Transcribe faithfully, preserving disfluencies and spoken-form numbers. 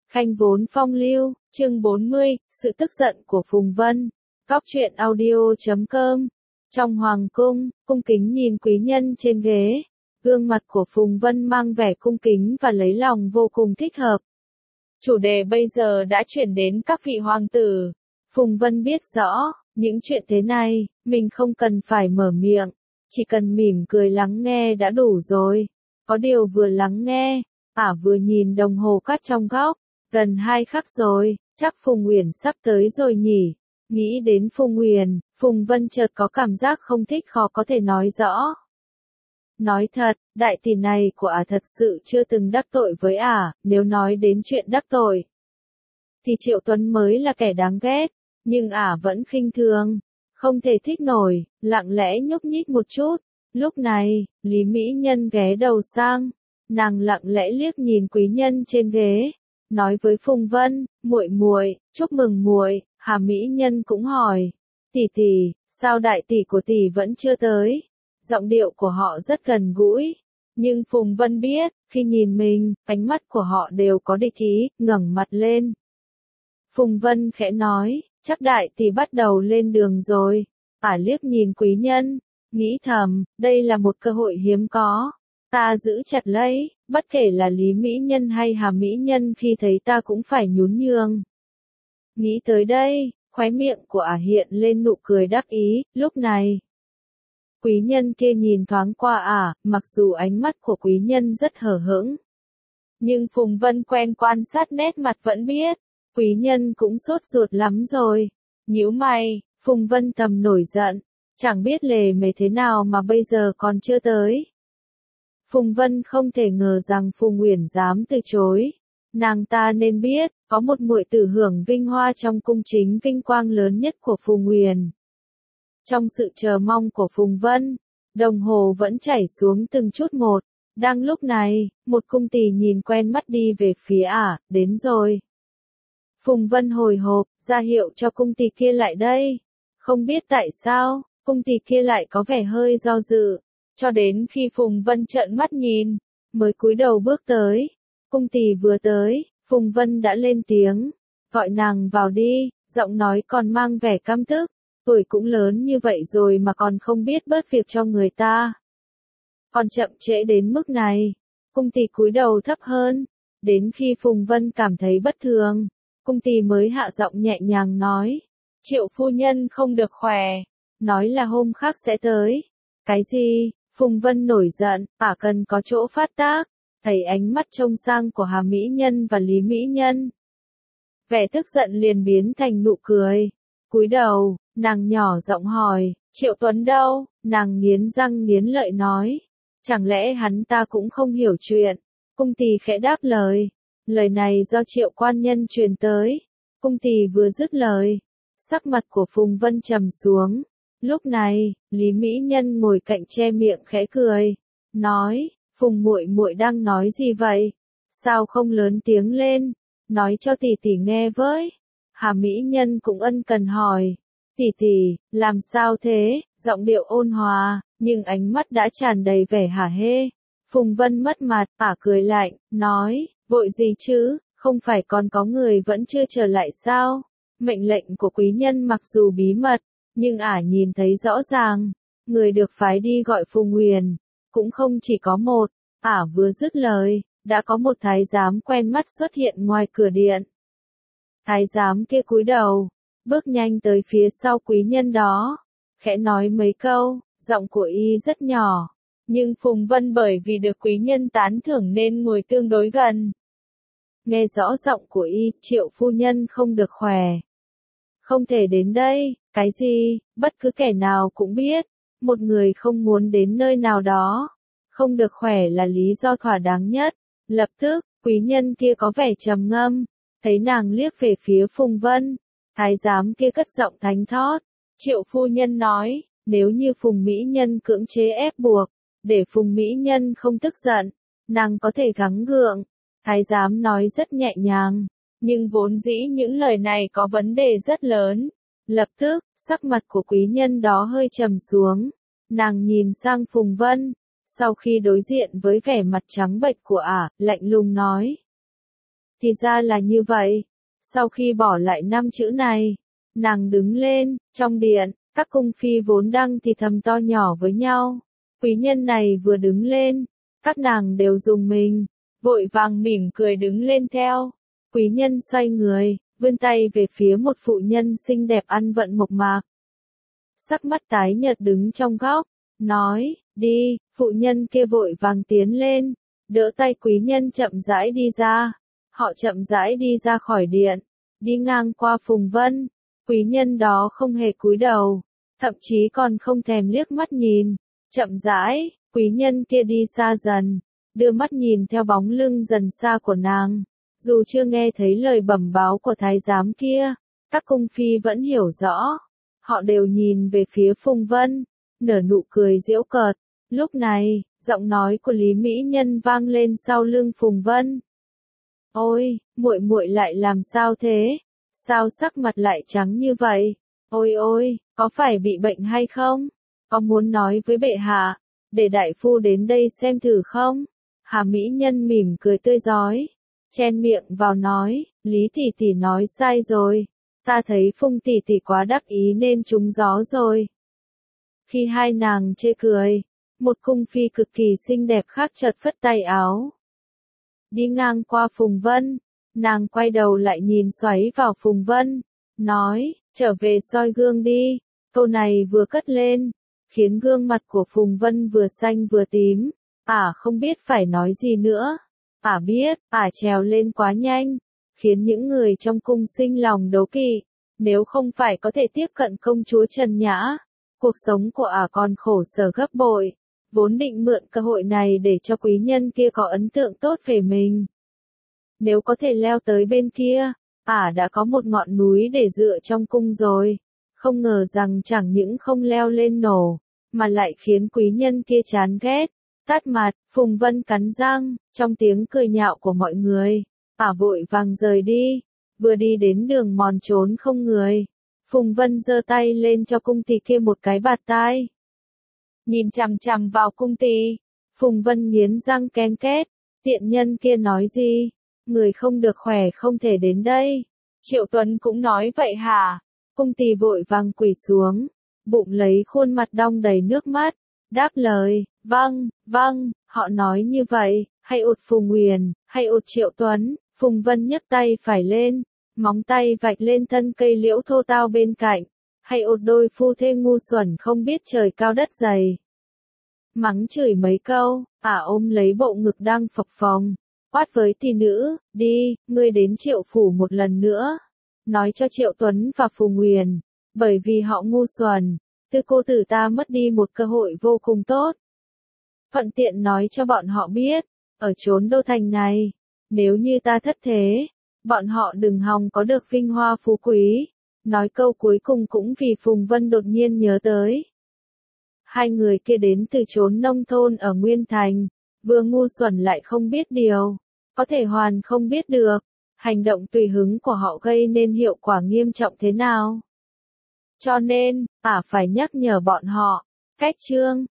Khanh vốn phong lưu, chương bốn mươi, sự tức giận của Phùng Vân. Góc truyện audio chấm com. Trong hoàng cung, cung kính nhìn quý nhân trên ghế. Gương mặt của Phùng Vân mang vẻ cung kính và lấy lòng vô cùng thích hợp. Chủ đề bây giờ đã chuyển đến các vị hoàng tử. Phùng Vân biết rõ, những chuyện thế này, mình không cần phải mở miệng. Chỉ cần mỉm cười lắng nghe đã đủ rồi. Có điều vừa lắng nghe, ả vừa nhìn đồng hồ cát trong góc. Gần hai khắc rồi, chắc Phùng Uyển sắp tới rồi nhỉ. Nghĩ đến Phùng Uyển, Phùng Vân chợt có cảm giác không thích khó có thể nói rõ. Nói thật, đại tỷ này của ả thật sự chưa từng đắc tội với ả, nếu nói đến chuyện đắc tội. Thì Triệu Tuấn mới là kẻ đáng ghét, nhưng ả vẫn khinh thường, không thể thích nổi, lặng lẽ nhúc nhích một chút. Lúc này, Lý Mỹ Nhân ghé đầu sang, nàng lặng lẽ liếc nhìn quý nhân trên ghế. Nói với Phùng Vân, muội muội, chúc mừng muội. Hà Mỹ Nhân cũng hỏi, tỷ tỷ, sao đại tỷ của tỷ vẫn chưa tới? Giọng điệu của họ rất gần gũi, nhưng Phùng Vân biết, khi nhìn mình, ánh mắt của họ đều có địch ý, ngẩng mặt lên. Phùng Vân khẽ nói, chắc đại tỷ bắt đầu lên đường rồi. Ả liếc nhìn quý nhân, nghĩ thầm, đây là một cơ hội hiếm có. Ta giữ chặt lấy, bất kể là Lý Mỹ Nhân hay Hà Mỹ Nhân khi thấy ta cũng phải nhún nhường. Nghĩ tới đây, khóe miệng của ả hiện lên nụ cười đắc ý, lúc này. Quý nhân kia nhìn thoáng qua ả, mặc dù ánh mắt của quý nhân rất hờ hững. Nhưng Phùng Vân quen quan sát nét mặt vẫn biết, quý nhân cũng sốt ruột lắm rồi. Nhíu mày, Phùng Vân thầm nổi giận, chẳng biết lề mề thế nào mà bây giờ còn chưa tới. Phùng Vân không thể ngờ rằng Phùng Uyển dám từ chối. Nàng ta nên biết, có một muội tử hưởng vinh hoa trong cung chính vinh quang lớn nhất của Phùng Uyển. Trong sự chờ mong của Phùng Vân, đồng hồ vẫn chảy xuống từng chút một. Đang lúc này, một cung tỳ nhìn quen mắt đi về phía ả, đến rồi. Phùng Vân hồi hộp, ra hiệu cho cung tỳ kia lại đây. Không biết tại sao, cung tỳ kia lại có vẻ hơi do dự. Cho đến khi Phùng Vân trợn mắt nhìn, mới cúi đầu bước tới. Cung tỳ vừa tới, Phùng Vân đã lên tiếng, gọi nàng vào đi, giọng nói còn mang vẻ căm tức, tuổi cũng lớn như vậy rồi mà còn không biết bớt việc cho người ta. Còn chậm trễ đến mức này, cung tỳ cúi đầu thấp hơn, đến khi Phùng Vân cảm thấy bất thường, cung tỳ mới hạ giọng nhẹ nhàng nói, Triệu phu nhân không được khỏe, nói là hôm khác sẽ tới. Cái gì? Phùng Vân nổi giận, ả cần có chỗ phát tác. Thấy ánh mắt trông sang của Hà Mỹ Nhân và Lý Mỹ Nhân. Vẻ tức giận liền biến thành nụ cười. Cúi đầu, nàng nhỏ giọng hỏi, Triệu Tuấn đâu? Nàng nghiến răng nghiến lợi nói. Chẳng lẽ hắn ta cũng không hiểu chuyện? Cung tỳ khẽ đáp lời. Lời này do Triệu quan nhân truyền tới. Cung tỳ vừa dứt lời. Sắc mặt của Phùng Vân trầm xuống. Lúc này, Lý Mỹ Nhân ngồi cạnh che miệng khẽ cười. Nói. Phùng muội muội đang nói gì vậy? Sao không lớn tiếng lên? Nói cho tỷ tỷ nghe với. Hà Mỹ Nhân cũng ân cần hỏi. Tỷ tỷ, làm sao thế? Giọng điệu ôn hòa, nhưng ánh mắt đã tràn đầy vẻ hả hê. Phùng Vân mất mặt, ả cười lạnh, nói, vội gì chứ, không phải còn có người vẫn chưa trở lại sao? Mệnh lệnh của quý nhân mặc dù bí mật, nhưng ả nhìn thấy rõ ràng, người được phái đi gọi Phùng Uyển. Cũng không chỉ có một, ả vừa dứt lời, đã có một thái giám quen mắt xuất hiện ngoài cửa điện. Thái giám kia cúi đầu, bước nhanh tới phía sau quý nhân đó, khẽ nói mấy câu, giọng của y rất nhỏ, nhưng Phùng Vân bởi vì được quý nhân tán thưởng nên ngồi tương đối gần. Nghe rõ giọng của y, Triệu phu nhân không được khỏe. Không thể đến đây, cái gì, bất cứ kẻ nào cũng biết. Một người không muốn đến nơi nào đó, không được khỏe là lý do thỏa đáng nhất. Lập tức, quý nhân kia có vẻ trầm ngâm, thấy nàng liếc về phía Phùng Vân. Thái giám kia cất giọng thánh thót. Triệu phu nhân nói, nếu như Phùng Mỹ Nhân cưỡng chế ép buộc, để Phùng Mỹ Nhân không tức giận, nàng có thể gắng gượng. Thái giám nói rất nhẹ nhàng, nhưng vốn dĩ những lời này có vấn đề rất lớn. Lập tức, sắc mặt của quý nhân đó hơi trầm xuống. Nàng nhìn sang Phùng Vân, sau khi đối diện với vẻ mặt trắng bệch của ả, lạnh lùng nói. thì ra là như vậy. Sau khi bỏ lại năm chữ này, nàng đứng lên, trong điện, các cung phi vốn đang thì thầm to nhỏ với nhau. Quý nhân này vừa đứng lên, các nàng đều rùng mình, vội vàng mỉm cười đứng lên theo. Quý nhân xoay người, vươn tay về phía một phụ nhân xinh đẹp ăn vận mộc mạc. Sắc mắt tái nhợt đứng trong góc, nói, đi, phụ nhân kia vội vàng tiến lên, đỡ tay quý nhân chậm rãi đi ra. Họ chậm rãi đi ra khỏi điện, đi ngang qua Phùng Vân, quý nhân đó không hề cúi đầu, thậm chí còn không thèm liếc mắt nhìn. Chậm rãi, quý nhân kia đi xa dần, đưa mắt nhìn theo bóng lưng dần xa của nàng. Dù chưa nghe thấy lời bẩm báo của thái giám kia, các cung phi vẫn hiểu rõ. Họ đều nhìn về phía Phùng Vân, nở nụ cười giễu cợt. Lúc này, giọng nói của Lý Mỹ Nhân vang lên sau lưng Phùng Vân. Ôi, muội muội lại làm sao thế? Sao sắc mặt lại trắng như vậy? Ôi ôi, có phải bị bệnh hay không? Có muốn nói với bệ hạ, để đại phu đến đây xem thử không? Hà Mỹ Nhân mỉm cười tươi rói, chen miệng vào nói, Lý tỷ tỷ nói sai rồi, ta thấy Phùng tỷ tỷ quá đắc ý nên trúng gió rồi. Khi hai nàng chê cười, một cung phi cực kỳ xinh đẹp khác chợt phất tay áo. Đi ngang qua Phùng Vân, nàng quay đầu lại nhìn xoáy vào Phùng Vân, nói, trở về soi gương đi. Câu này vừa cất lên, khiến gương mặt của Phùng Vân vừa xanh vừa tím, ả không biết phải nói gì nữa. Ả biết, ả trèo lên quá nhanh, khiến những người trong cung sinh lòng đố kỵ. Nếu không phải có thể tiếp cận công chúa Trần Nhã, cuộc sống của ả còn khổ sở gấp bội. Vốn định mượn cơ hội này để cho quý nhân kia có ấn tượng tốt về mình. Nếu có thể leo tới bên kia, ả đã có một ngọn núi để dựa trong cung rồi. Không ngờ rằng chẳng những không leo lên nổ, mà lại khiến quý nhân kia chán ghét. Tát mặt, Phùng Vân cắn răng, trong tiếng cười nhạo của mọi người, ả vội vàng rời đi. Vừa đi đến đường mòn trốn không người, Phùng Vân giơ tay lên cho cung tỳ kia một cái bạt tai. Nhìn chằm chằm vào cung tỳ, Phùng Vân nghiến răng ken két, tiện nhân kia nói gì? Người không được khỏe không thể đến đây. Triệu Tuấn cũng nói vậy hả? Cung tỳ vội vàng quỳ xuống, bụng lấy khuôn mặt đong đầy nước mắt, đáp lời, vâng, vâng, họ nói như vậy, hay ụt Phùng Huyền, hay ụt Triệu Tuấn. Phùng Vân nhấc tay phải lên, móng tay vạch lên thân cây liễu thô tao bên cạnh, hay ụt đôi phu thê ngu xuẩn không biết trời cao đất dày. Mắng chửi mấy câu, ả ôm lấy bộ ngực đang phập phồng, quát với tỷ nữ, đi, ngươi đến Triệu phủ một lần nữa, nói cho Triệu Tuấn và Phùng Huyền, bởi vì họ ngu xuẩn, tư cô tử ta mất đi một cơ hội vô cùng tốt. Thuận tiện nói cho bọn họ biết, ở chốn đô thành này, nếu như ta thất thế, bọn họ đừng hòng có được vinh hoa phú quý. Nói câu cuối cùng cũng vì Phùng Vân đột nhiên nhớ tới. Hai người kia đến từ chốn nông thôn ở Nguyên Thành, vừa ngu xuẩn lại không biết điều, có thể hoàn không biết được, hành động tùy hứng của họ gây nên hiệu quả nghiêm trọng thế nào. Cho nên, ả phải nhắc nhở bọn họ, cách chương.